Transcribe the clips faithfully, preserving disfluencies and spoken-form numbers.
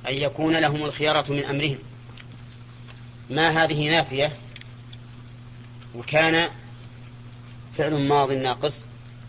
أن يكون لهم الخيارة من أمرهم. ما هذه نافية، وكان فعل ماض ناقص،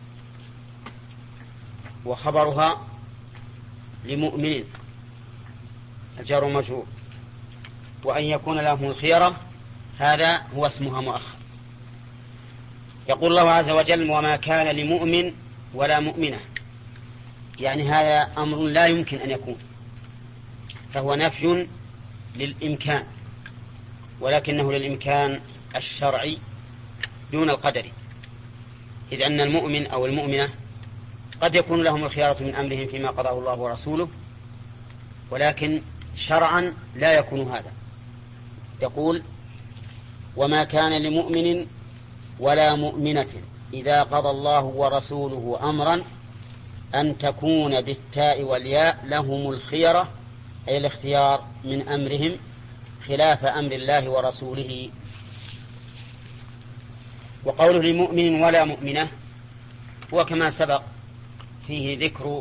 وخبرها لمؤمن الجار ومجرور، وأن يكون لهم الخيرة هذا هو اسمها مؤخر. يقول الله عز وجل: وما كان لمؤمن ولا مؤمنة، يعني هذا أمر لا يمكن أن يكون، فهو نفي للإمكان، ولكنه للإمكان الشرعي دون القدري، إذ أن المؤمن أو المؤمنة قد يكون لهم الخيارة من أمرهم فيما قضاه الله ورسوله، ولكن شرعا لا يكون هذا. يقول: وما كان لمؤمن ولا مؤمنة إذا قضى الله ورسوله أمرا أن تكون بالتاء والياء لهم الخيرة، أي الاختيار من أمرهم خلاف أمر الله ورسوله. وقوله لمؤمن ولا مؤمنة هو كما سبق فيه ذكر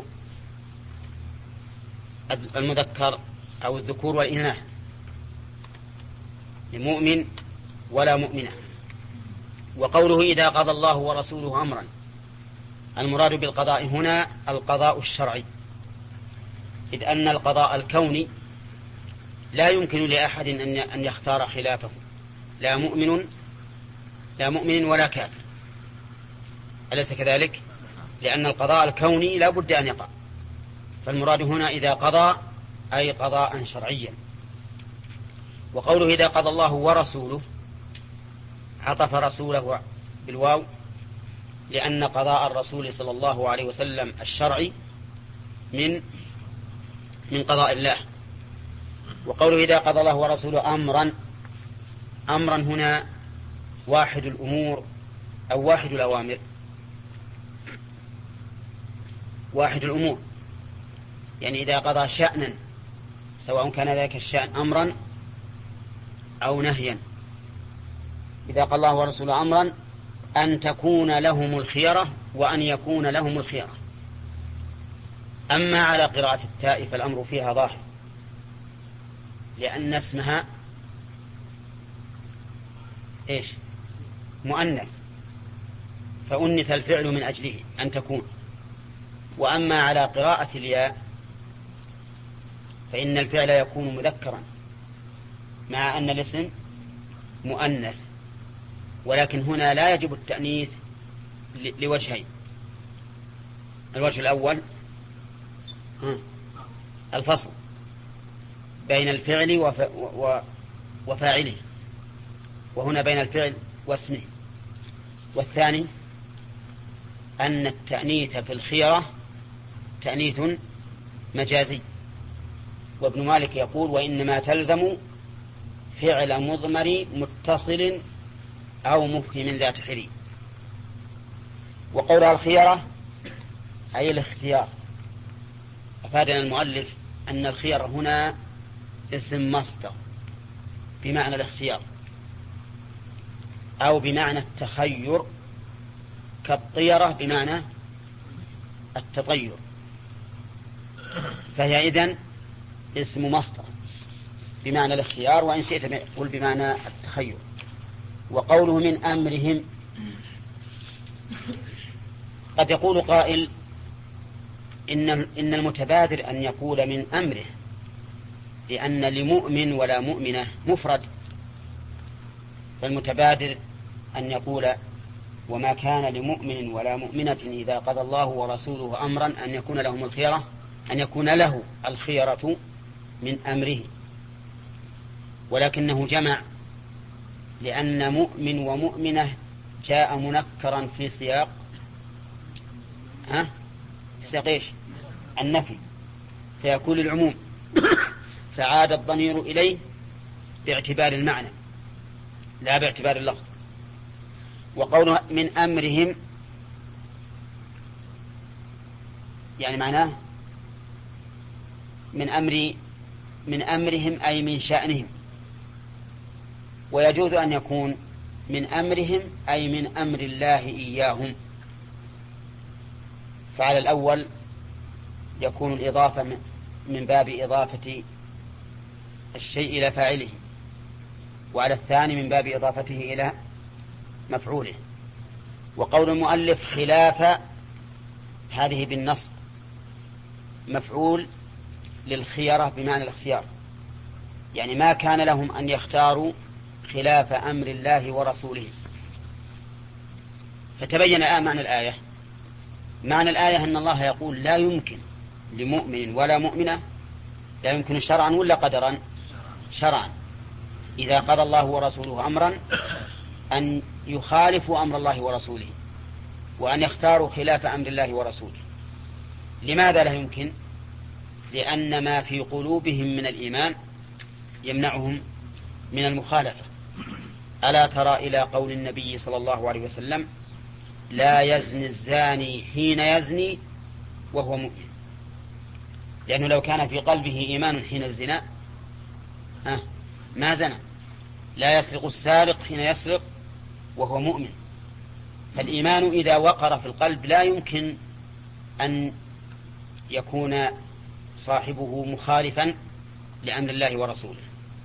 المذكر أو الذكور والإناث، لمؤمن ولا مؤمنة. وقوله إذا قضى الله ورسوله أمرا، المراد بالقضاء هنا القضاء الشرعي، إذ أن القضاء الكوني لا يمكن لأحد أن يختار خلافه، لا مؤمن لا مؤمن ولا كافر، أليس كذلك؟ لأن القضاء الكوني لا بد أن يقع، فالمراد هنا إذا قضى أي قضاء شرعيا. وقوله إذا قضى الله ورسوله عطف رسوله بالواو، لأن قضاء الرسول صلى الله عليه وسلم الشرعي من من قضاء الله. وقوله إذا قضى الله ورسوله أمرا، أمرا هنا واحد الأمور أو واحد الأوامر، واحد الأمور، يعني إذا قضى شأنا سواء كان ذلك الشأن أمرا أو نهيا. إذا قال الله ورسوله أمرا أن تكون لهم الخيرة وأن يكون لهم الخيرة. أما على قراءة التاء فالأمر فيها ظاهر، لأن اسمها إيش؟ مؤنث، فأنث الفعل من أجله أن تكون. وأما على قراءة الياء فإن الفعل يكون مذكرا مع أن الاسم مؤنث، ولكن هنا لا يجب التأنيث لوجهين. الوجه الأول الفصل بين الفعل وفاعله، وهنا بين الفعل واسمه. والثاني أن التأنيث في الخيرة تأنيث مجازي، وابن مالك يقول: وإنما تلزم فعل مضمر متصل أو مفهم ذات حري. وقولها الخيرة أي الاختيار. أفادنا المؤلف أن الخيرة هنا اسم مصدر بمعنى الاختيار أو بمعنى التخير، كالطيرة بمعنى التطير، فهي إذن اسم مصدر بمعنى الاختيار، وإن شئت قل بمعنى التخير. وقوله من أمرهم، قد يقول قائل إن إن المتبادر أن يقول من أمره، لأن لمؤمن ولا مؤمنة مفرد، فالمتبادر أن يقول وما كان لمؤمن ولا مؤمنة إذا قضى الله ورسوله أمرا أن يكون لهم الخيرة، أن يكون له الخيرة من أمره، ولكنه جمع، لأن مؤمن ومؤمنة جاء منكرا في سياق ها في سياق إيش؟ النفي، فيكون العموم، فعاد الضمير إليه باعتبار المعنى لا باعتبار اللفظ. وقوله من أمرهم يعني معناه من أمر من أمرهم أي من شأنهم، ويجوز أن يكون من أمرهم أي من أمر الله إياهم، فعلى الأول يكون الإضافة من باب إضافة الشيء إلى فاعله، وعلى الثاني من باب إضافته إلى مفعوله. وقول المؤلف خلاف هذه بالنصب مفعول للخيرة بمعنى الاختيار، يعني ما كان لهم أن يختاروا خلاف أمر الله ورسوله. فتبين الآن معنى الآية. معنى الآية أن الله يقول لا يمكن لمؤمن ولا مؤمنة، لا يمكن شرعا ولا قدرا؟ شرعا، إذا قضى الله ورسوله أمرا أن يخالفوا أمر الله ورسوله وأن يختاروا خلاف أمر الله ورسوله. لماذا لا يمكن؟ لأن ما في قلوبهم من الإيمان يمنعهم من المخالفة. ألا ترى إلى قول النبي صلى الله عليه وسلم لا يزني الزاني حين يزني وهو مؤمن، لأنه لو كان في قلبه إيمان حين الزنا ما زنى. لا يسرق السارق حين يسرق وهو مؤمن. فالإيمان إذا وقر في القلب لا يمكن أن يكون صاحبه مخالفا لأمر الله ورسوله.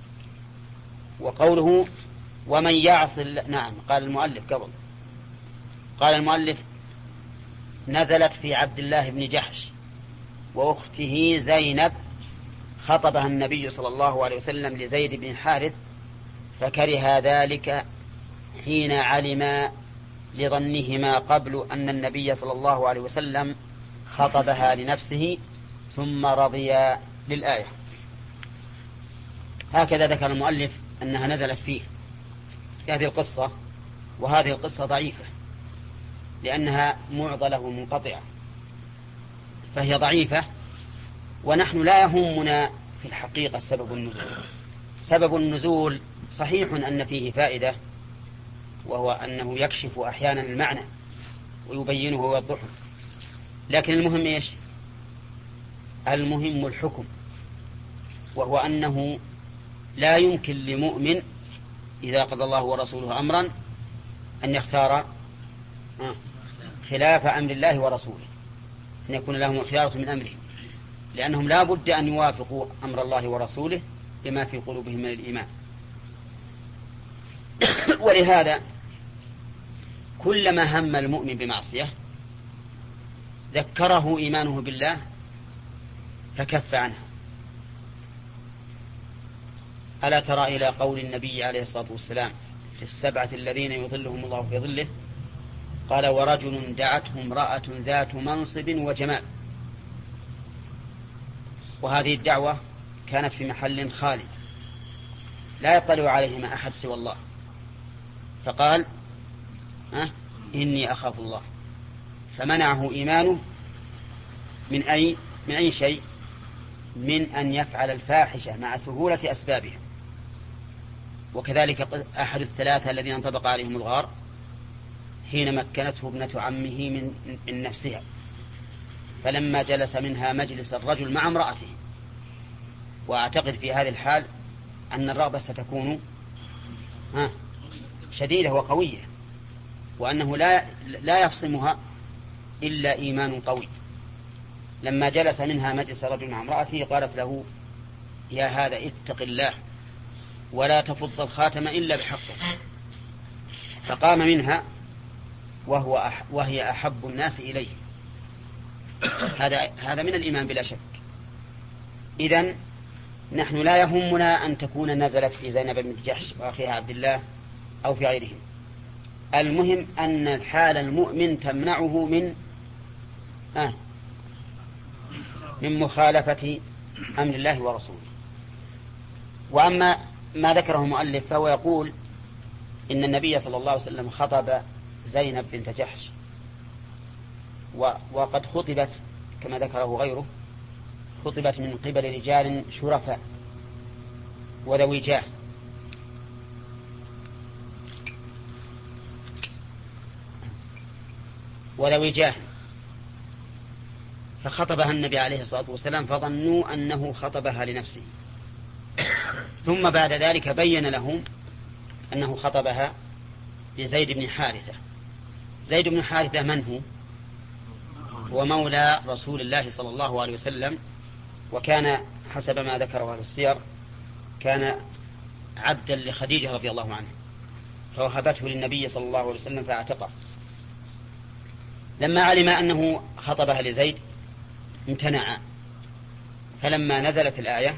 وقوله ومن يعص، نعم قال المؤلف قبل قال المؤلف نزلت في عبد الله بن جحش وأخته زينب، خطبها النبي صلى الله عليه وسلم لزيد بن حارث فكره ذلك حين علم لظنهما قبل أن النبي صلى الله عليه وسلم خطبها لنفسه ثم رضي للآية. هكذا ذكر المؤلف أنها نزلت فيه في هذه القصة، وهذه القصة ضعيفة لأنها معضلة منقطعة، فهي ضعيفة. ونحن لا يهمنا في الحقيقة سبب النزول. سبب النزول صحيح أن فيه فائدة، وهو أنه يكشف أحيانا المعنى ويبينه ويوضحه، لكن المهم إيش؟ المهم الحكم، وهو أنه لا يمكن لمؤمن إذا قضى الله ورسوله أمرا أن يختار خلاف أمر الله ورسوله، أن يكون لهم الخيارة من أمره، لأنهم لا بد أن يوافقوا أمر الله ورسوله لما في قلوبهم من الإيمان. ولهذا كلما هم المؤمن بمعصية ذكره إيمانه بالله فكف عنها. ألا ترى إلى قول النبي عليه الصلاة والسلام في السبعة الذين يظلهم الله في ظله، قال ورجل دعته امرأة ذات منصب وجمال. وهذه الدعوة كانت في محل خالي لا يطلع عليهما أحد سوى الله، فقال أه إني أخاف الله، فمنعه إيمانه من أي من أي شيء؟ من أن يفعل الفاحشة مع سهولة أسبابها. وكذلك أحد الثلاثة الذين انطبق عليهم الغار حين مكنته ابنة عمه من, من نفسها، فلما جلس منها مجلس الرجل مع امرأته. وأعتقد في هذه الحال أن الرغبة ستكون ها شديدة وقوية، وأنه لا, لا يفصمها إلا إيمان قوي. لما جلس منها مجلس الرجل مع امرأته قالت له يا هذا اتق الله ولا تفض الخاتم إلا بحقه، فقام منها وهو أح وهي أحب الناس إليه. هذا هذا من الإيمان بلا شك. إذن نحن لا يهمنا أن تكون نزلت في زينب بن جحش وأخيها عبد الله أو في غيرهم، المهم أن الحال المؤمن تمنعه من آه من مخالفة أمر الله ورسوله. وأما ما ذكره المؤلف فهو يقول إن النبي صلى الله عليه وسلم خطب زينب بنت جحش، وقد خطبت كما ذكره غيره، خطبت من قبل رجال شرفاء وذوي جاه، وذوي جاه فخطبها النبي عليه الصلاة والسلام فظنوا أنه خطبها لنفسه، ثم بعد ذلك بين لهم أنه خطبها لزيد بن حارثة. زيد بن حارثة من هو؟ هو مولى رسول الله صلى الله عليه وسلم، وكان حسب ما ذكره أهل السير كان عبدا لخديجة رضي الله عنها فوهبته للنبي صلى الله عليه وسلم فاعتقه. لما علم أنه خطبها لزيد امتنع، فلما نزلت الآية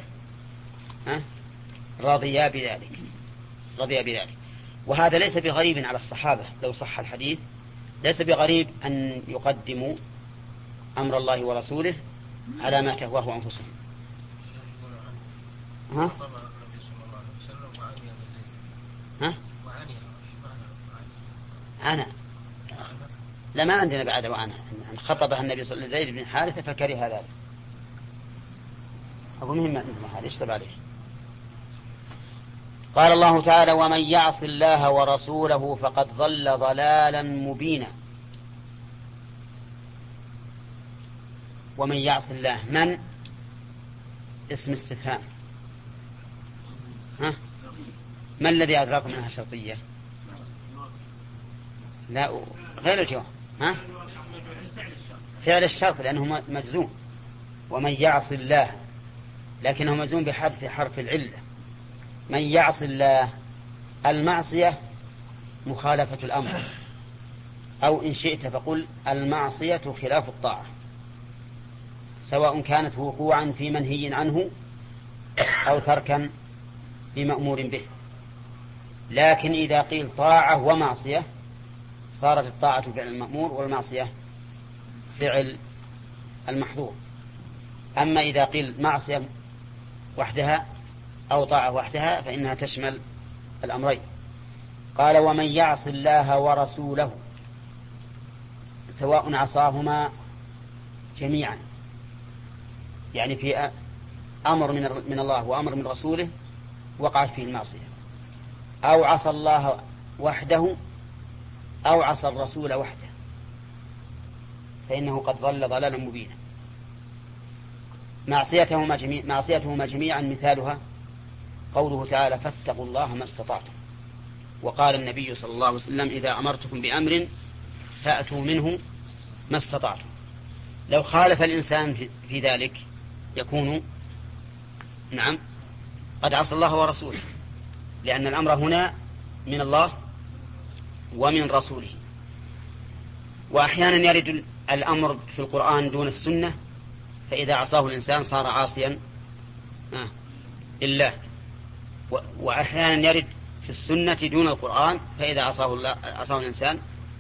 رضيا بذلك رضيا بذلك. وهذا ليس بغريب على الصحابة، لو صح الحديث ليس بغريب أن يقدموا أمر الله ورسوله على ما تهواه أنفسهم. ها؟ ها؟ أنا لا ما عندنا بعد وأنا أن خطبها النبي صلى الله عليه وسلم زيد بن حارثة فكره ذلك. أبو مهم هذا يشتب عليه. قال الله تعالى: ومن يعص الله ورسوله فقد ضل ضلالا مبينا. ومن يعص الله، من اسم استفهام، ها؟ ما الذي أدراكم أنها شرطية؟ لا غير الجواب، ها؟ فعل الشرط لأنه مجزوم. ومن يعص الله، لكنه مجزوم بحذف حرف العلة. من يعص الله، المعصية مخالفة الأمر، أو إن شئت فقل المعصية خلاف الطاعة، سواء كانت وقوعا في منهي عنه أو تركا لمأمور به. لكن إذا قيل طاعة ومعصية صارت الطاعة فعل المأمور والمعصية فعل المحظور. أما إذا قيل معصية وحدها أو طاعة وحدها فإنها تشمل الأمرين. قال: ومن يعص الله ورسوله، سواء عصاهما جميعا، يعني في أمر من الله وأمر من رسوله وقعت فيه المعصية، أو عصى الله وحده أو عصى الرسول وحده، فإنه قد ضل ضلالا مبينا. معصيتهما جميع معصيتهما جميعا مثالها قوله تعالى: فاتقوا الله ما استطعتم. وقال النبي صلى الله عليه وسلم: إذا أمرتكم بأمر فأتوا منه ما استطعتم. لو خالف الإنسان في ذلك يكون نعم قد عصى الله ورسوله، لأن الأمر هنا من الله ومن رسوله. وأحيانا يرد الأمر في القرآن دون السنة، فإذا عصاه الإنسان صار عاصيا لله. وأحيانا يرد في السنة دون القرآن، فإذا عصاه, الله عصاه الإنسان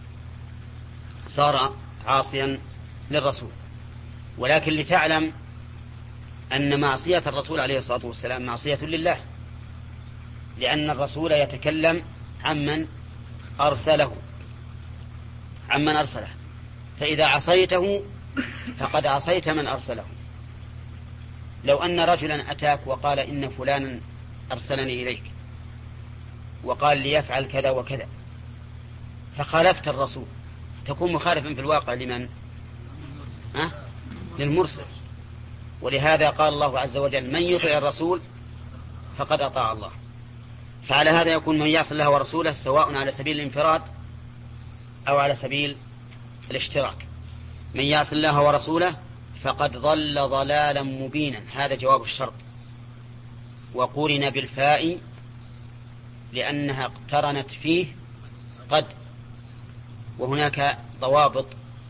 صار عاصيا للرسول. ولكن لتعلم أن معصية الرسول عليه الصلاة والسلام معصية لله، لأن الرسول يتكلم عمن أرسله عمن أرسله فإذا عصيته فقد عصيت من أرسله. لو أن رجلا أتاك وقال: إن فلانا أرسلني إليك وقال ليفعل كذا وكذا، فخالفت الرسول، تكون مخالفا في الواقع لمن؟ أه؟ للمرسل. ولهذا قال الله عز وجل: من يطع الرسول فقد أطاع الله. فعلى هذا يكون من يعصي الله ورسوله سواء على سبيل الانفراد أو على سبيل الاشتراك. من يعصي الله ورسوله فقد ضل ضلالا مبينا، هذا جواب الشرط، وقورن بالفاء لأنها اقترنت فيه قد. وهناك ضوابط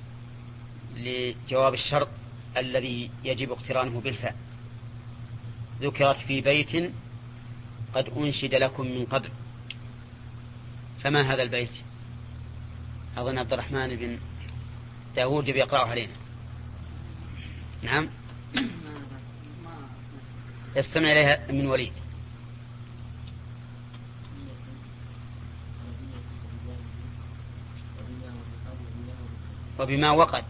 لجواب الشرط الذي يجب اقترانه بالفاء. ذكرت في بيت قد أنشد لكم من قبل. فما هذا البيت؟ أظن عبد الرحمن بن داود بيقرأه علينا. نعم، يستمع إليها من وليد. وبما وقد.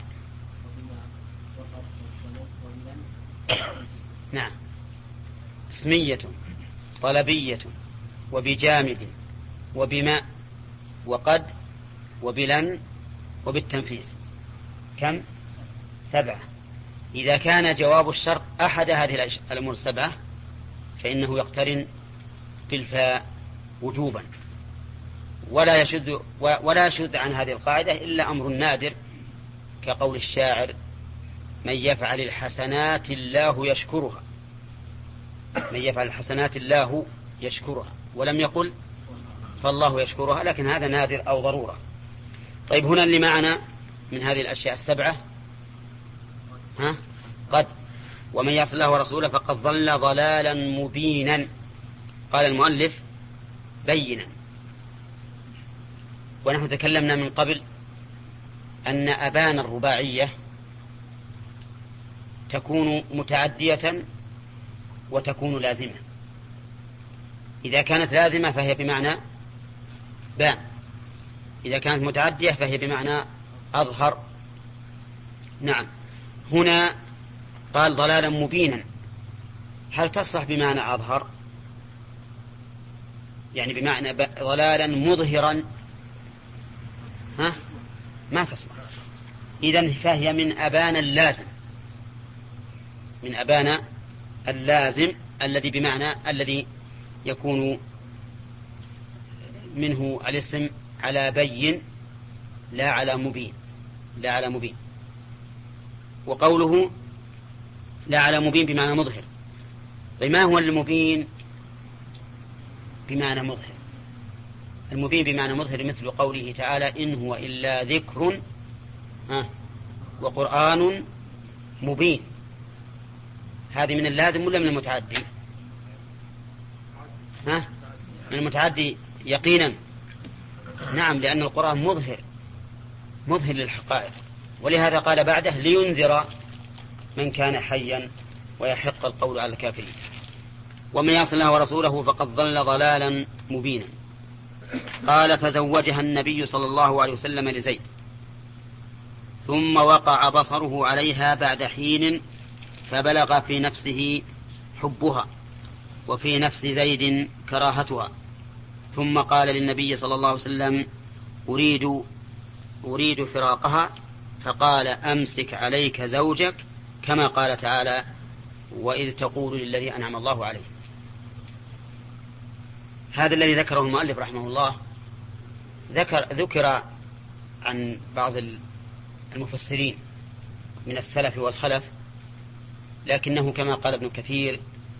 نعم، اسمية طلبية وبجامد وبماء وقد وبلن وبالتنفيذ. كم؟ سبعة. إذا كان جواب الشرط أحد هذه الأمور السبعة فإنه يقترن بالفاء وجوبا، ولا يشذ ولا يشذ عن هذه القاعدة إلا أمر نادر كقول الشاعر: من يفعل الحسنات الله يشكرها. من يفعل الحسنات الله يشكرها، ولم يقل فالله يشكرها، لكن هذا نادر أو ضرورة. طيب هنا اللي معنا من هذه الأشياء السبعة ها قد ومن يعص الله ورسوله فقد ضل ضلالا مبينا. قال المؤلف بينا. ونحن تكلمنا من قبل أن أبان الرباعية تكون متعدية وتكون لازمة. إذا كانت لازمة فهي بمعنى بان، إذا كانت متعدية فهي بمعنى أظهر. نعم، هنا قال ضلالا مبينا، هل تصلح بمعنى أظهر؟ يعني بمعنى ضلالا مظهرا؟ ها ما تصلح. إذن فهي من أبان اللازم، من أبان اللازم الذي بمعنى الذي يكون منه الاسم على بين لا على مبين، لا على مبين. وقوله لا على مبين بمعنى مظهر. ما هو المبين بمعنى مظهر؟ المبين بمعنى مظهر مثل قوله تعالى إن هو إلا ذكر وقرآن مبين. هذه من اللازم ولا من المتعدي؟ ها؟ من المتعدي يقينا. نعم، لأن القرآن مظهر مظهر للحقائق، ولهذا قال بعده لينذر من كان حيا ويحق القول على الكافرين. ومن يعص الله ورسوله فقد ضل ضلالا مبينا. قال فزوجها النبي صلى الله عليه وسلم لزيد، ثم وقع بصره عليها بعد حين فبلغ في نفسه حبها وفي نفس زيد كراهتها، ثم قال للنبي صلى الله عليه وسلم أريد أريد فراقها، فقال أمسك عليك زوجك، كما قال تعالى وإذ تقول للذي أنعم الله عليه. هذا الذي ذكره المؤلف رحمه الله ذكر, ذكر عن بعض المفسرين من السلف والخلف، لكنه كما قال ابن كثير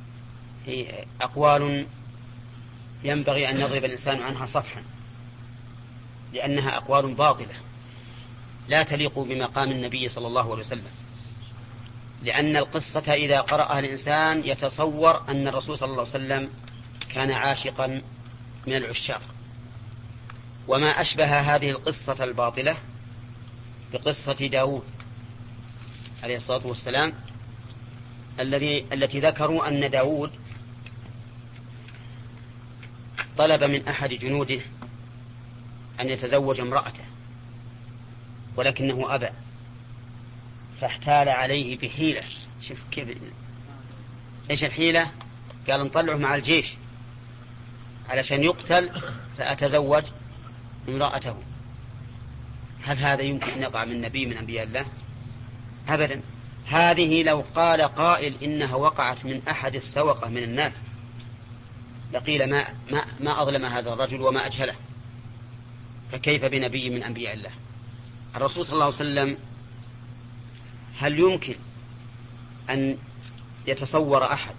أقوال ينبغي أن يضرب الإنسان عنها صفحا، لأنها أقوال باطلة لا تليق بمقام النبي صلى الله عليه وسلم. لأن القصة إذا قرأها الإنسان يتصور أن الرسول صلى الله عليه وسلم كان عاشقا من العشاق، وما أشبه هذه القصة الباطلة بقصة داود عليه الصلاة والسلام الذي التي ذكروا أن داود طلب من أحد جنوده أن يتزوج امرأته، ولكنه أبى، فاحتال عليه بحيلة. شوف كيف إيش الحيلة؟ قال نطلعه مع الجيش علشان يقتل فأتزوج امرأته. هل هذا يمكن أن يقع من نبي من أنبياء الله؟ أبدا. هذه لو قال قائل إنها وقعت من أحد السوقة من الناس لقيل ما, ما, ما أظلم هذا الرجل وما أجهله، فكيف بنبي من أنبياء الله؟ الرسول صلى الله عليه وسلم هل يمكن أن يتصور أحد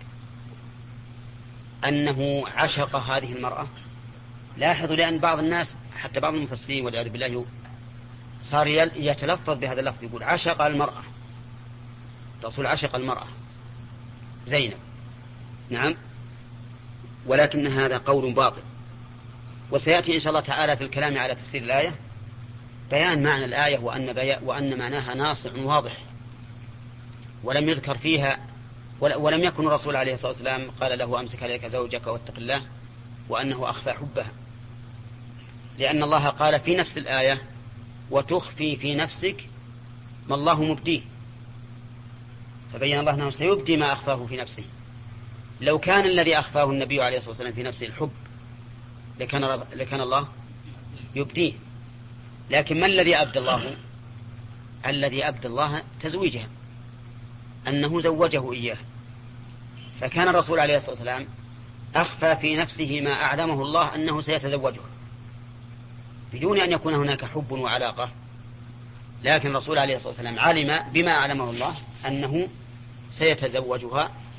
أنه عشق هذه المرأة؟ لاحظوا، لأن بعض الناس حتى بعض المفسرين والعياذ بالله صار يتلفظ بهذا اللفظ، يقول عشق المرأة، الرسول عشق المرأة زينب. نعم، ولكن هذا قول باطل. وسيأتي إن شاء الله تعالى في الكلام على تفسير الآية بيان معنى الآية وأن, بي... وأن معناها ناصع واضح، ولم يذكر فيها ولم يكن الرسول عليه الصلاة والسلام قال له أمسك عليك زوجك واتق الله وأنه أخفى حبها، لأن الله قال في نفس الآية وتخفي في نفسك ما الله مبديه، فبين الله أنه سيبدي ما أخفاه في نفسه. لو كان الذي أخفاه النبي عليه الصلاة والسلام في نفسه الحب لكان, رب... لكان الله يبديه، لكن ما الذي أبدى الله؟ الذي أبدى الله تزويجها، أنه زوجه إياه. فكان الرسول عليه الصلاة والسلام أخفى في نفسه ما أعلمه الله أنه سيتزوجها بدون أن يكون هناك حب وعلاقة، لكن الرسول عليه الصلاة والسلام علم بما أعلمه الله أنه سيتزوجها،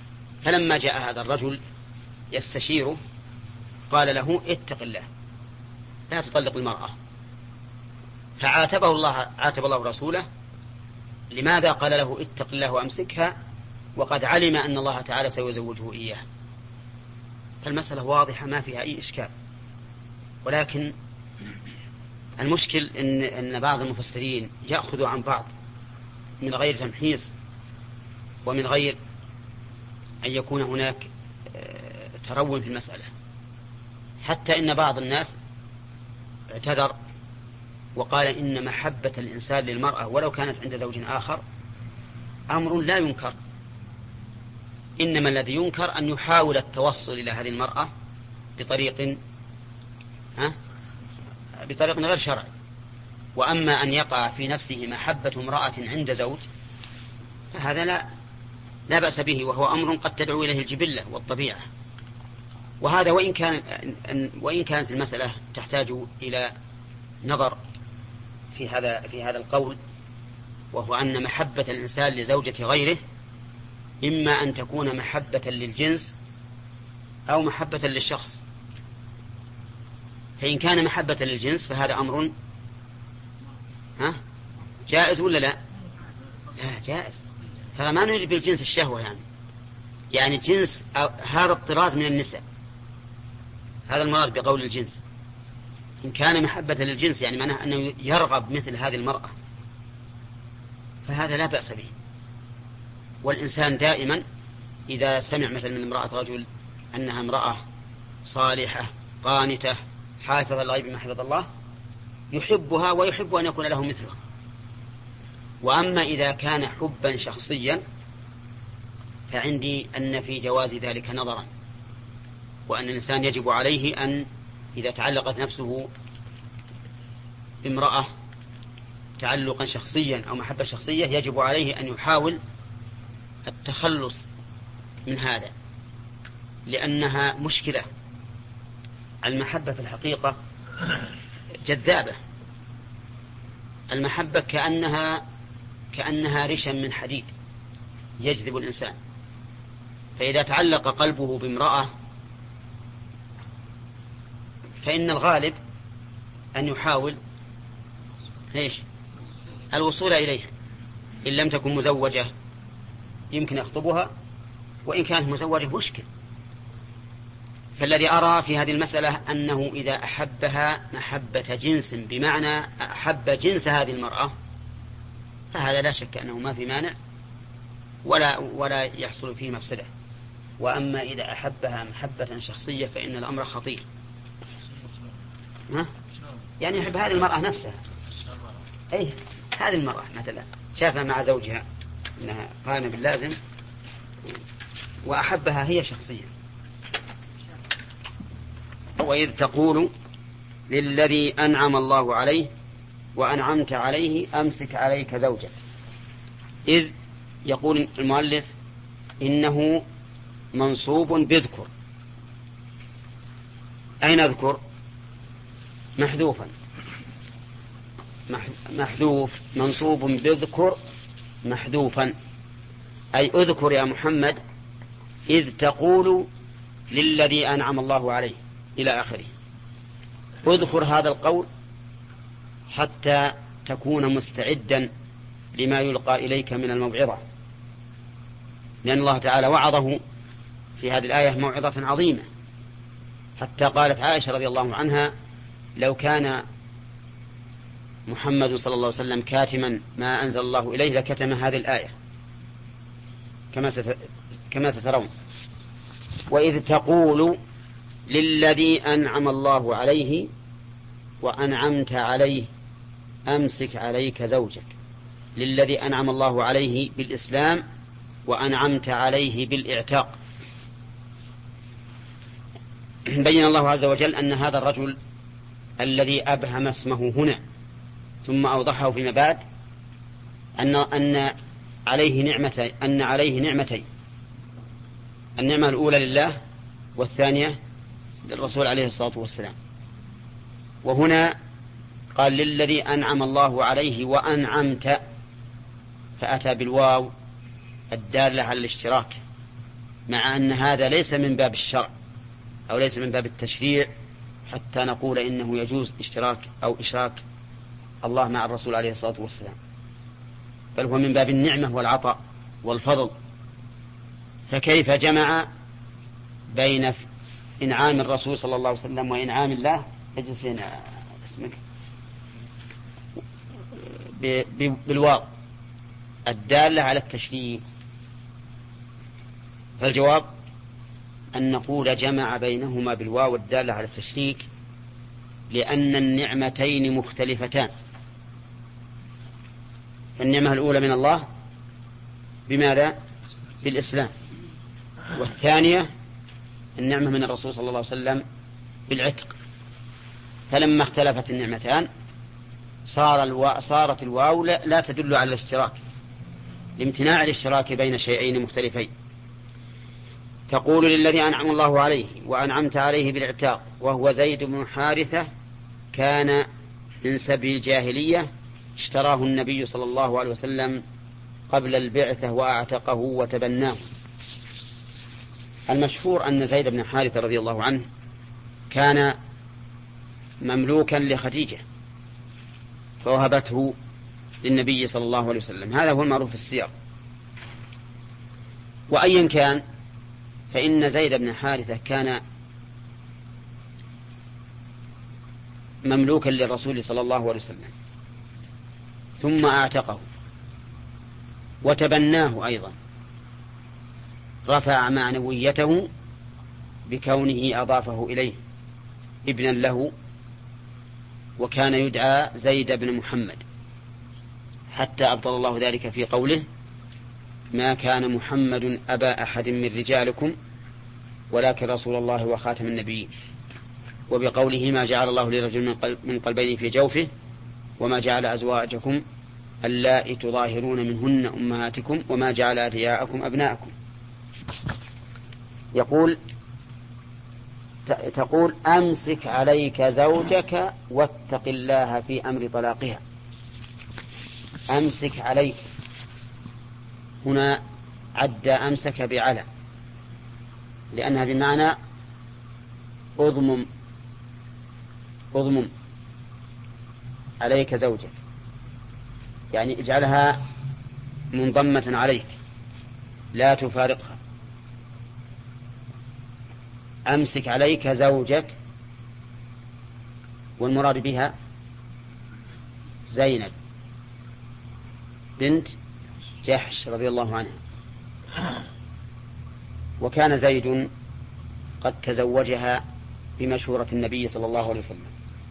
فلما جاء هذا الرجل يستشيره قال له اتق الله لا تطلق المرأة، فعاتبه الله عاتب الله رسوله. لماذا قال له اتق الله وأمسكها وقد علم أن الله تعالى سيزوجه إياه؟ فالمسألة واضحة ما فيها أي إشكال، ولكن المشكل إن, إن بعض المفسرين يأخذوا عن بعض من غير تمحيص ومن غير أن يكون هناك ترون في المسألة، حتى إن بعض الناس اعتذر وقال إن محبة الإنسان للمرأة ولو كانت عند زوج آخر أمر لا ينكر، إنما الذي ينكر أن يحاول التوصل إلى هذه المرأة بطريق ها بطريق غير شرعي. وأما أن يقع في نفسه محبة امرأة عند زوج فهذا لا لا بأس به، وهو أمر قد تدعو إليه الجبلة والطبيعة. وهذا وإن كان وإن كانت المسألة تحتاج إلى نظر في هذا في هذا القول، وهو أن محبة الإنسان لزوجة غيره إما أن تكون محبة للجنس أو محبة للشخص. فإن كان محبة للجنس فهذا أمر ها جائز ولا لا؟ لا جائز. فما نجب الجنس الشهوة يعني يعني جنس هذا الطراز من النساء، هذا المراد بقول الجنس. إن كان محبة للجنس يعني معناه أنه يرغب مثل هذه المرأة فهذا لا بأس به. والإنسان دائما إذا سمع مثل من امرأة رجل أنها امرأة صالحة قانتة حافظة للغيب ما حفظ الله يحبها ويحب أن يكون له مثلها. وأما إذا كان حبا شخصيا فعندي أن في جواز ذلك نظرا، وأن الإنسان يجب عليه أن إذا تعلقت نفسه بامرأة تعلقا شخصيا أو محبة شخصية يجب عليه أن يحاول التخلص من هذا، لأنها مشكلة. المحبة في الحقيقة جذابة، المحبة كأنها كأنها رشا من حديد يجذب الإنسان، فإذا تعلق قلبه بامرأة فإن الغالب أن يحاول إيش الوصول إليها، إن لم تكن مزوجة يمكن يخطبها، وإن كانت مزوجة مشكل. فالذي أرى في هذه المسألة أنه إذا أحبها محبة جنس بمعنى أحب جنس هذه المرأة فهذا لا شك أنه ما في مانع ولا, ولا يحصل فيه مفسدة. وأما إذا أحبها محبة شخصية فإن الأمر خطير. ها؟ يعني يحب هذه المرأة نفسها، أي هذه المرأة مثلا شافها مع زوجها أنها قائمة باللازم وأحبها هي شخصيا. وإذ تقول للذي أنعم الله عليه وأنعمت عليه أمسك عليك زوجك. إذ يقول المؤلف إنه منصوب بذكر. أين أذكر؟ محذوفا، محذوف منصوب بذكر محذوفا، أي أذكر يا محمد إذ تقول للذي أنعم الله عليه إلى آخره. اذكر هذا القول حتى تكون مستعدا لما يلقى إليك من الموعظة، لأن الله تعالى وعظه في هذه الآية موعظة عظيمة، حتى قالت عائشة رضي الله عنها لو كان محمد صلى الله عليه وسلم كاتما ما أنزل الله إليه لكتم هذه الآية كما كما سترون. وإذ تقول للذي أنعم الله عليه وأنعمت عليه أمسك عليك زوجك. للذي أنعم الله عليه بالإسلام وأنعمت عليه بالإعتاق. بين الله عز وجل أن هذا الرجل الذي أبهم اسمه هنا ثم أوضحه فيما بعد أن أن عليه نعمتين أن عليه نعمتين النعمة الأولى لله والثانية للرسول عليه الصلاة والسلام. وهنا قال للذي أنعم الله عليه وأنعمت، فأتى بالواو الدالة على الاشتراك مع أن هذا ليس من باب الشرع أو ليس من باب التشريع حتى نقول إنه يجوز اشتراك أو إشراك الله مع الرسول عليه الصلاة والسلام، بل هو من باب النعمة والعطاء والفضل. فكيف جمع بين إنعام الرسول صلى الله عليه وسلم وإنعام الله اجلس هنا اسمك بالواو الدالة على التشريك؟ فالجواب أن نقول جمع بينهما بالواو الدالة على التشريك لأن النعمتين مختلفتان. النعمة الأولى من الله بماذا؟ بالإسلام، والثانية النعمة من الرسول صلى الله عليه وسلم بالعتق. فلما اختلفت النعمتان صار الوا... صارت الواو لا... لا تدل على الاشتراك لامتناع الاشتراك بين شيئين مختلفين. تقول للذي أنعم الله عليه وأنعمت عليه بالعتاق وهو زيد بن حارثة كان من سبي الجاهلية اشتراه النبي صلى الله عليه وسلم قبل البعثة وأعتقه وتبناه. المشهور أن زيد بن حارثة رضي الله عنه كان مملوكا لخديجة فوهبته للنبي صلى الله عليه وسلم، هذا هو المعروف في السياق. وأيا كان فإن زيد بن حارثة كان مملوكا للرسول صلى الله عليه وسلم ثم أعتقه وتبناه أيضا، رفع معنويته بكونه أضافه إليه ابنا له، وكان يدعى زيد بن محمد، حتى أبطل الله ذلك في قوله ما كان محمد أبا أحد من رجالكم ولكن رسول الله وخاتم النبيين، وبقوله ما جعل الله لرجل من قلبين في جوفه وما جعل أزواجكم اللائي تظاهرون منهن أمهاتكم وما جعل أدعياءكم أبناءكم. يقول تقول أمسك عليك زوجك واتق الله في أمر طلاقها. أمسك عليك هنا عد أمسك بعلى لأنها بمعنى أضمم أضمم عليك زوجك، يعني اجعلها منضمة عليك لا تفارقها. أمسك عليك زوجك، والمراد بها زينب بنت جحش رضي الله عنها. وكان زيد قد تزوجها بمشورة النبي صلى الله عليه وسلم،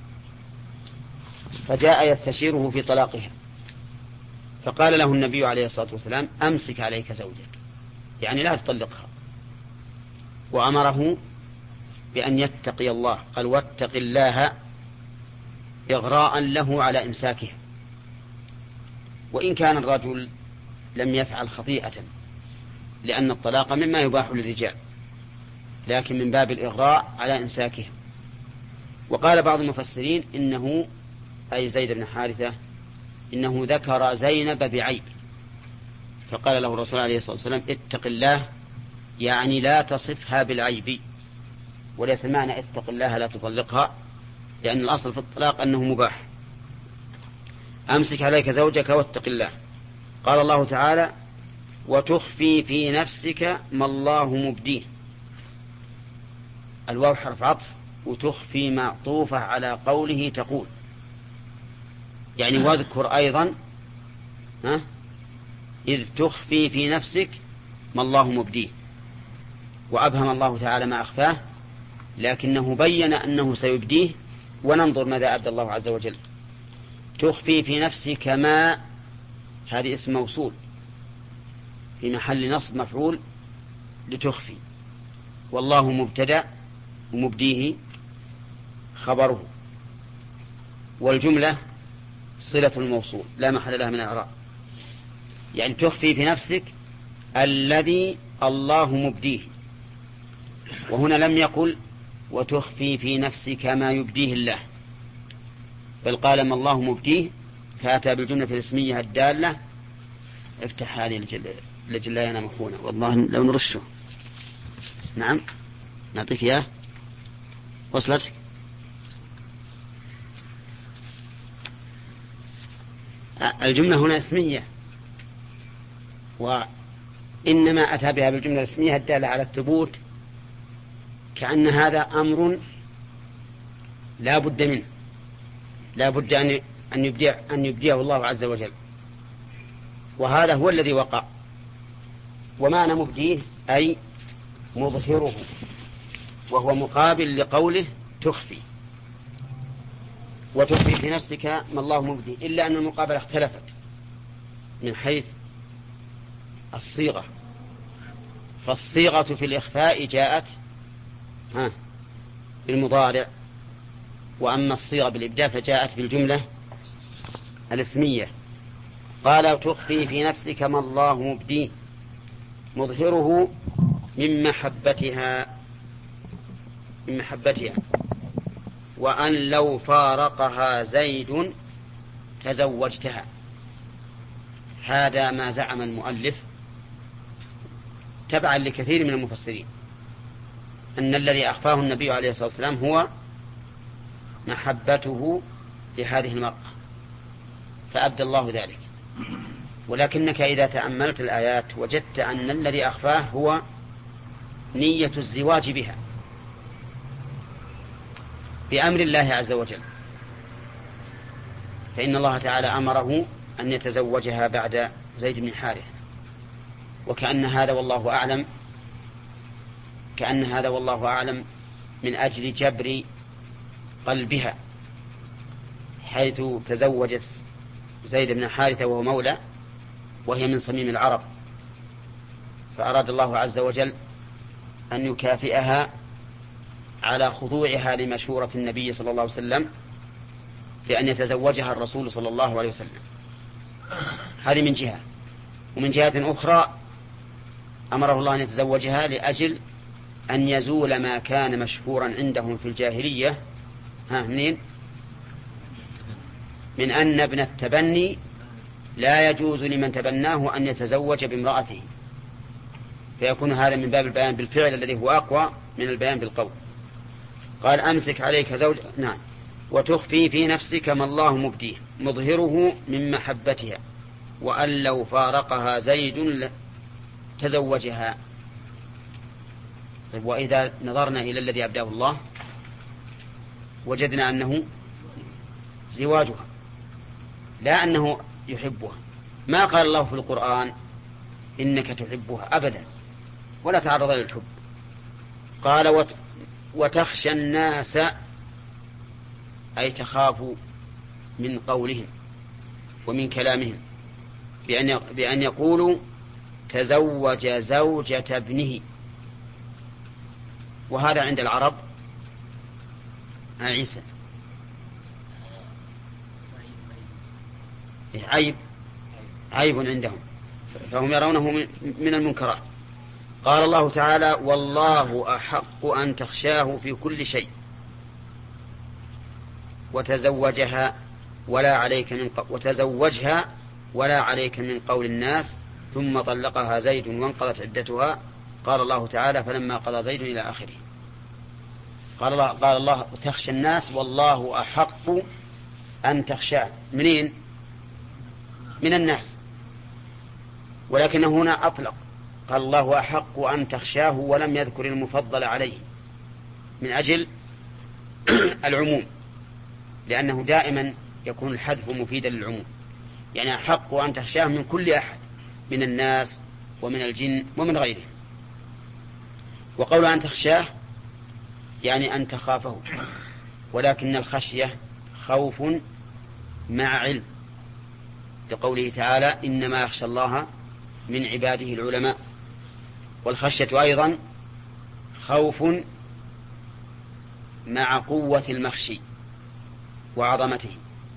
فجاء يستشيره في طلاقها، فقال له النبي عليه الصلاة والسلام أمسك عليك زوجك، يعني لا تطلقها، وأمره بأن يتقي الله، قال واتق الله إغراء له على إمساكها. وإن كان الرجل لم يفعل خطيئة لأن الطلاق مما يباح للرجال، لكن من باب الإغراء على إمساكها. وقال بعض المفسرين إنه أي زيد بن حارثة إنه ذكر زينب بعيب، فقال له الرسول عليه الصلاة والسلام اتق الله، يعني لا تصفها بالعيب، وليس المعنى اتق الله لا تطلقها، لأن الأصل في الطلاق أنه مباح. أمسك عليك زوجك واتق الله. قال الله تعالى وتخفي في نفسك ما الله مبديه، الواو حرف عطف، وتخفي معطوفة على قوله تقول، يعني واذكر أيضا ها إذ تخفي في نفسك ما الله مبديه. وأبهم الله تعالى ما أخفاه، لكنه بين أنه سيبديه، وننظر ماذا أبدى الله عز وجل. تخفي في نفسك ما، هذه اسم موصول في محل نصب مفعول لتخفي، والله مبتدأ ومبديه خبره، والجملة صلة الموصول لا محل لها من الإعراب، يعني تخفي في نفسك الذي الله مبديه. وهنا لم يقل وتخفي في نفسك ما يبديه الله، بل قال ما الله مبديه، فأتى بالجملة الاسمية الدالة. افتح هذه لجل لا ينام أخونا، والله لو نرشه نعم نعطيك إياه. وصلتك؟ الجملة هنا اسمية، وإنما أتى بها بالجملة الاسمية الدالة على الثبوت، كأن هذا أمر لا بد منه، لا بد أن أن يبديه أن يبديه الله عز وجل، وهذا هو الذي وقع. ومعنى مبديه أي مظهره، وهو مقابل لقوله تخفي، وتخفي في نفسك ما الله مبديه، إلا أن المقابلة اختلفت من حيث الصيغة، فالصيغة في الإخفاء جاءت ها بالمضارع، وأما الصيغة بالإبداء فجاءت بالجملة الاسمية. قال تخفي في نفسك ما الله مبديه مظهره من محبتها من محبتها وأن لو فارقها زيد تزوجتها. هذا ما زعم المؤلف تبعا لكثير من المفسرين، أن الذي أخفاه النبي عليه الصلاة والسلام هو محبته لهذه المرأة، فأبدى الله ذلك. ولكنك إذا تأملت الآيات وجدت أن الذي أخفاه هو نية الزواج بها بأمر الله عز وجل، فإن الله تعالى أمره أن يتزوجها بعد زيد بن حارثة، وكأن هذا والله أعلم كأن هذا والله أعلم من أجل جبر قلبها، حيث تزوجت زيد بن حارثة وهو مولى وهي من صميم العرب، فأراد الله عز وجل أن يكافئها على خضوعها لمشورة النبي صلى الله عليه وسلم بأن يتزوجها الرسول صلى الله عليه وسلم. هذه من جهة. ومن جهة أخرى أمره الله أن يتزوجها لأجل أن يزول ما كان مشهورا عندهم في الجاهلية ها منين؟ من أن ابن التبني لا يجوز لمن تبناه أن يتزوج بامرأته، فيكون هذا من باب البيان بالفعل الذي هو أقوى من البيان بالقول. قال أمسك عليك زوج نعم وتخفي في نفسك ما الله مبديه مظهره من محبتها وأن لو فارقها زيد تزوجها. طيب، وإذا نظرنا إلى الذي أبداه الله وجدنا أنه زواجها لا أنه يحبها. ما قال الله في القرآن إنك تحبها أبدا، ولا تعرض للحب. قال وتخشى الناس أي تخاف من قولهم ومن كلامهم بأن بأن يقولوا تزوج زوجة ابنه، وهذا عند العرب عيسى عيب عيب عندهم، فهم يرونه من المنكرات. قال الله تعالى والله أحق أن تخشاه في كل شيء وتزوجها ولا عليك من ق... وتزوجها ولا عليك من قول الناس ثم طلقها زيد وانقضت عدتها. قال الله تعالى فلما قضى زيد إلى آخره. قال الله, قال الله تخشى الناس والله أحق أن تخشاه. منين؟ من الناس، ولكن هنا أطلق، قال الله أحق أن تخشاه ولم يذكر المفضل عليه من أجل العموم، لأنه دائما يكون الحذف مفيدا للعموم، يعني أحق أن تخشاه من كل أحد من الناس ومن الجن ومن غيره. وقول أن تخشاه يعني أن تخافه، ولكن الخشية خوف مع علم، لقوله تعالى إنما يخشى الله من عباده العلماء. والخشية أيضا خوف مع قوة المخشي وعظمته،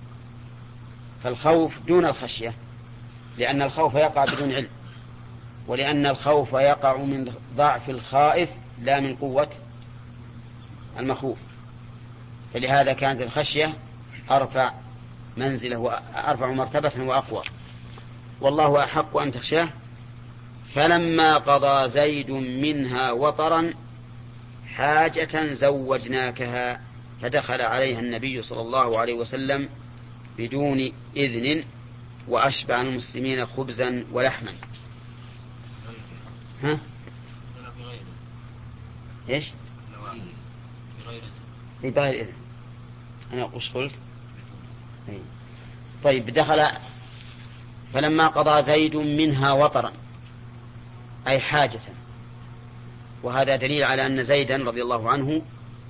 فالخوف دون الخشية، لأن الخوف يقع بدون علم، ولأن الخوف يقع من ضعف الخائف لا من قوة المخوف، فلهذا كانت الخشية أرفع منزله وأرفع مرتبة وأقوى. والله أحق أن تخشاه فلما قضى زيد منها وطرا حاجة زوجناكها، فدخل عليها النبي صلى الله عليه وسلم بدون إذن وأشبع المسلمين خبزا ولحما. ها؟ إيش؟ بغير إذن. أنا وش قلت؟ طيب دخل فلما قضى زيد منها وطرا أي حاجة، وهذا دليل على أن زيدا رضي الله عنه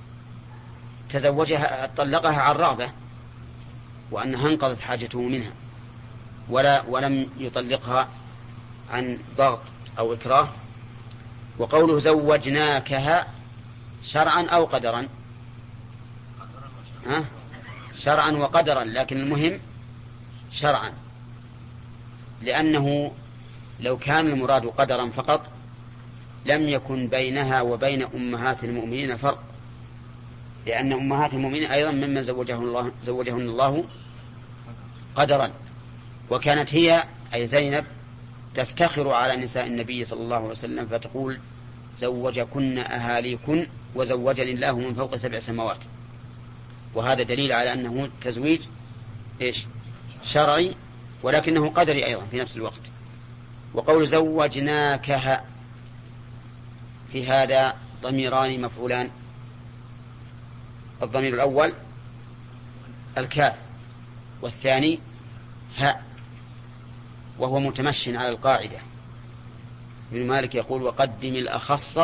تزوجها طلقها عن رغبة، وأنها انقضت حاجته منها، ولا ولم يطلقها عن ضغط أو إكراه. وقوله زوجناكها شرعا أو قدرا؟ ها؟ شرعا وقدرا، لكن المهم شرعا، لأنه لو كان المراد قدرا فقط لم يكن بينها وبين أمهات المؤمنين فرق، لأن أمهات المؤمنين أيضا ممن زوجهن الله, زوجهن الله قدرا، وكانت هي أي زينب تفتخر على نساء النبي صلى الله عليه وسلم فتقول زوجكن أهاليكن وزوجني الله من فوق سبع سماوات. وهذا دليل على أنه تزويج إيش؟ شرعي، ولكنه قدري أيضا في نفس الوقت. وقول زوجناكها في هذا ضميران مفعولان. الضمير الأول الكاف، والثاني هاء، وهو متمشٍ على القاعدة. ابن مالك يقول وقدم الأخص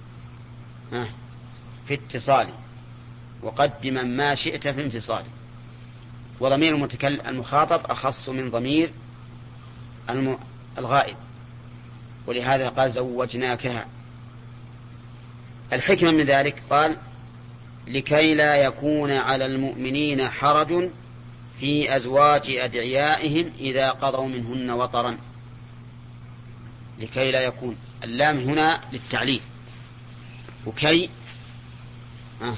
في اتصال وقدم ما شئت في انفصال. وضمير المتكلم المخاطب أخص من ضمير الغائب، ولهذا قال زوجناكها. الحكمة من ذلك قال لكي لا يكون على المؤمنين حرج في أزواج أدعيائهم إذا قضوا منهن وطرا. لكي لا يكون، اللام هنا للتعليل، وكي آه.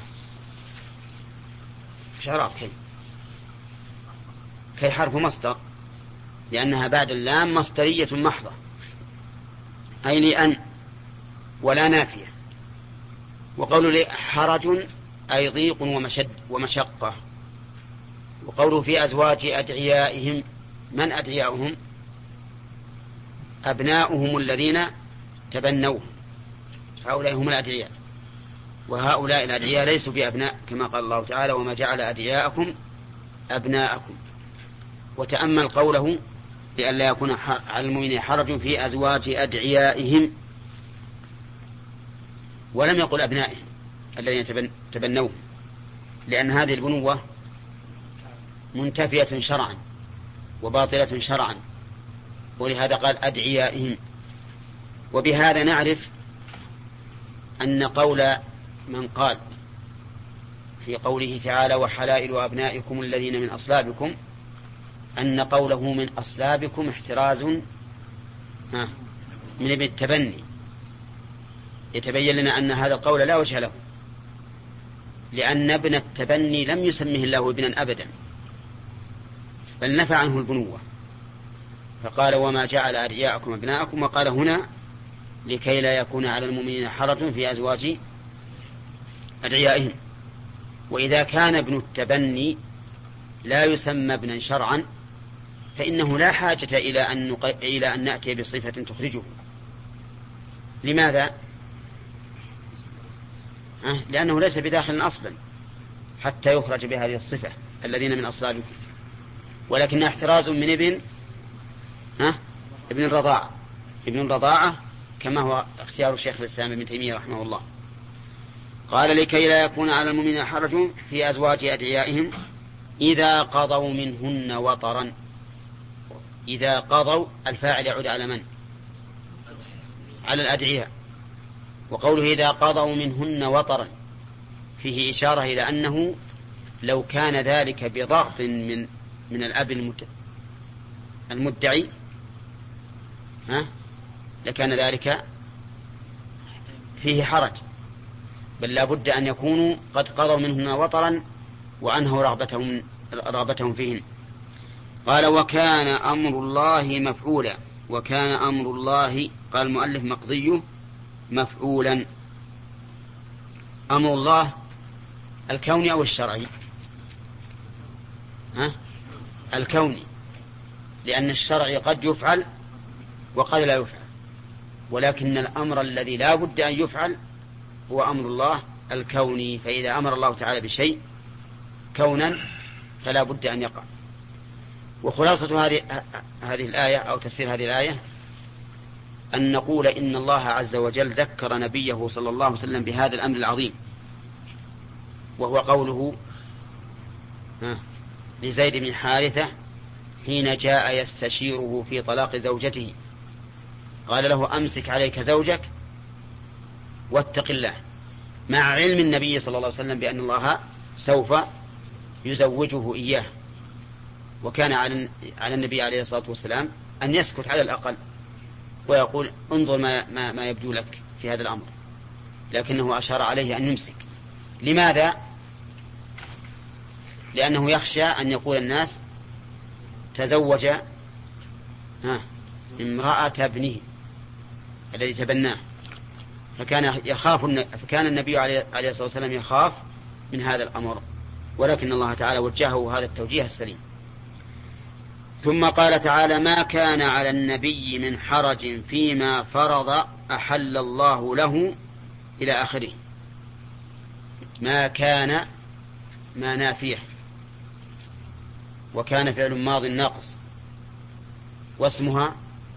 شراب كي كي حرف مصدر، لأنها بعد اللام مصدرية محضة، أي لأن ولا نافية. وقول لي حرج أي ضيق ومشد ومشقة. وقوله في أزواج أدعيائهم، من أدعيائهم؟ أبناؤهم الذين تبنوه، هؤلاء هم الأدعياء، وهؤلاء الأدعياء ليسوا بأبناء، كما قال الله تعالى وما جعل أدعياءكم أبناءكم. وتأمل قوله لئلا يكون على المؤمنين حرج في أزواج أدعيائهم، ولم يقل أبنائهم الذين تبنوه، لأن هذه البنوة منتفية شرعا وباطلة شرعا، ولهذا قال أدعيائهم. وبهذا نعرف أن قول من قال في قوله تعالى وحلائل أبنائكم الذين من أصلابكم، أن قوله من أصلابكم احتراز من ابن التبني. يتبين لنا أن هذا القول لا وجه له، لأن ابن التبني لم يسمه الله ابنا أبدا، بل نفى عنه البنوة، فقال وما جعل أدعياءكم أبناءكم، وقال هنا لكي لا يكون على المؤمنين حرج في أزواج أدعيائهم. وإذا كان ابن التبني لا يسمى ابنا شرعا فإنه لا حاجة إلى أن, نق... إلى أن نأتي بصفة تخرجه. لماذا؟ أه؟ لأنه ليس بداخل أصلا حتى يخرج بهذه الصفة الذين من أصلابكم، ولكن احتراز من ابن ها ابن الرضاعة ابن الرضاعة كما هو اختيار الشيخ الإسلام ابن تيمية رحمه الله. قال لكي لا يكون على المؤمنين حرج في أزواج أدعيائهم إذا قضوا منهن وطرا. إذا قضوا الفاعل يعود على من؟ على الأدعياء. وقوله إذا قضوا منهن وطرا فيه إشارة إلى أنه لو كان ذلك بضغط من من الأب المدعي ها لكان ذلك فيه حرج، بل لا بد أن يكونوا قد قضوا منهن وطرا وأنهوا رغبتهم, رغبتهم فيهن. قال وكان أمر الله مفعولا. وكان أمر الله قال المؤلف مقضي مفعولا. أمر الله الكوني أو الشرعي؟ ها؟ الكوني، لأن الشرعي قد يفعل وقد لا يفعل، ولكن الأمر الذي لا بد أن يفعل هو أمر الله الكوني. فإذا أمر الله تعالى بشيء كونا فلا بد أن يقع. وخلاصة هذه هذه الآية أو تفسير هذه الآية أن نقول إن الله عز وجل ذكر نبيه صلى الله عليه وسلم بهذا الأمر العظيم، وهو قوله لزيد بن حارثة حين جاء يستشيره في طلاق زوجته، قال له أمسك عليك زوجك واتق الله، مع علم النبي صلى الله عليه وسلم بأن الله سوف يزوجه إياه. وكان على النبي عليه الصلاة والسلام أن يسكت على الأقل ويقول انظر ما, ما, ما يبدو لك في هذا الأمر، لكنه أشار عليه أن يمسك. لماذا؟ لأنه يخشى أن يقول الناس تزوج امرأة ابنه الذي تبناه، فكان يخاف فكان النبي عليه الصلاة والسلام يخاف من هذا الأمر، ولكن الله تعالى وجهه هذا التوجيه السليم. ثم قال تعالى ما كان على النبي من حرج فيما فرض أحل الله له إلى آخره. ما كان ما نافيه، وكان فعل ماض ناقص، واسمها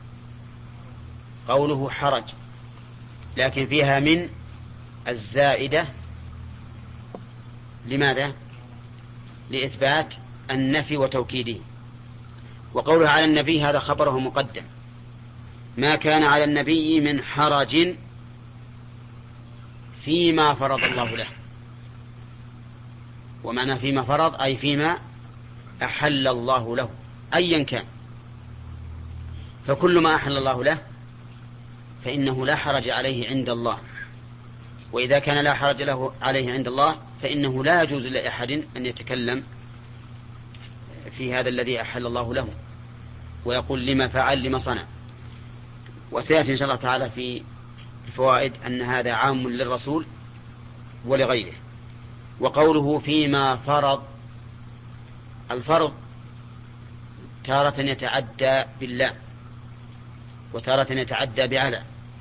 قوله حرج، لكن فيها من الزائدة. لماذا؟ لإثبات النفي وتوكيده. وقوله على النبي هذا خبره مقدم. ما كان على النبي من حرج فيما فرض الله له، ومعنى فيما فرض أي فيما أحل الله له أيا كان، فكل ما أحل الله له فإنه لا حرج عليه عند الله، وإذا كان لا حرج له عليه عند الله فإنه لا يجوز لأحد أن يتكلم في هذا الذي أحل الله له ويقول لما فعل لما صنع. وسيأتي إن شاء الله تعالى في الفوائد أن هذا عام للرسول ولغيره. وقوله فيما فرض، الفرض تارة يتعدى بالله وتارة يتعدى بعلى،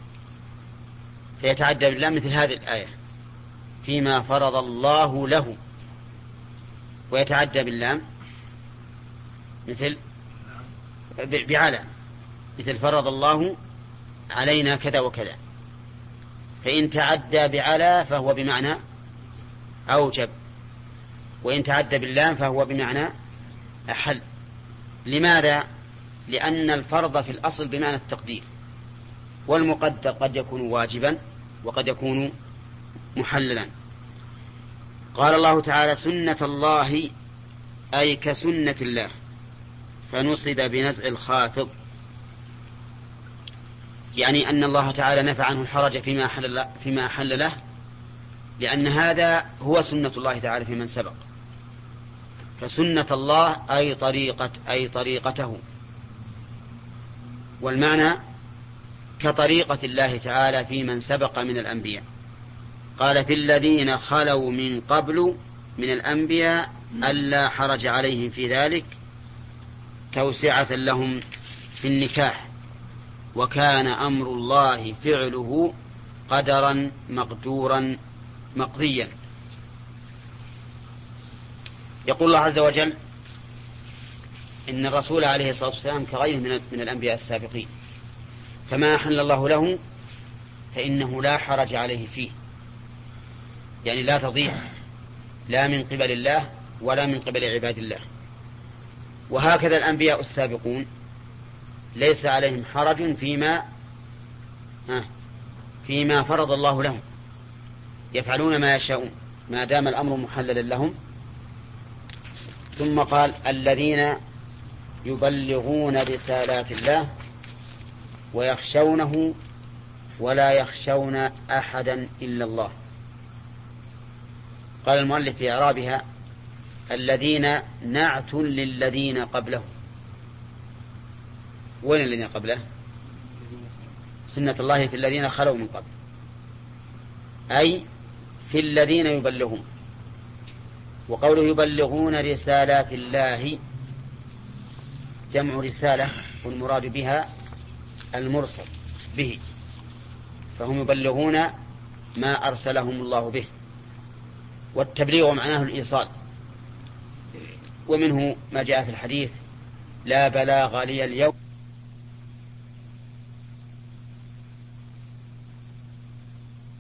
فيتعدى بالله مثل هذه الآية فيما فرض الله له، ويتعدى بالله مثل بعلى مثل فرض الله علينا كذا وكذا. فإن تعدى بعلى فهو بمعنى أوجب، وإن تعدى بالله فهو بمعنى أحل. لماذا؟ لأن الفرض في الأصل بمعنى التقدير، والمقدر قد يكون واجبا وقد يكون محللا. قال الله تعالى سنة الله أي كسنة الله، فنصب بنزع الخافض، يعني أن الله تعالى نفى عنه الحرج فيما أحل, فيما أحل له، لأن هذا هو سنة الله تعالى في من سبق. فسنة الله أي طريقة أي طريقته، والمعنى كطريقة الله تعالى في من سبق من الأنبياء. قال في الذين خلوا من قبل من الأنبياء ألا حرج عليهم في ذلك توسعة لهم في النكاح، وكان أمر الله فعله قدرا مقدورا مقضيا. يقول الله عز وجل إن الرسول عليه الصلاة والسلام كغيره من الأنبياء السابقين، فما أحل الله له فإنه لا حرج عليه فيه، يعني لا تضيع لا من قبل الله ولا من قبل عباد الله. وهكذا الأنبياء السابقون ليس عليهم حرج فيما فيما فرض الله لهم، يفعلون ما يشاءون ما دام الأمر محللا لهم. ثم قال الذين يبلغون رسالات الله ويخشونه ولا يخشون أحدا إلا الله. قال المؤلف في إعرابها الذين نعت للذين قبله. وين الذين قبله؟ سنة الله في الذين خلوا من قبل، أي في الذين يبلغون. وقوله يبلغون رسالات الله جمع رسالة، والمراد بها المرسل به، فهم يبلغون ما أرسلهم الله به. والتبليغ معناه الإيصال، ومنه ما جاء في الحديث: لا بلاغ لي اليوم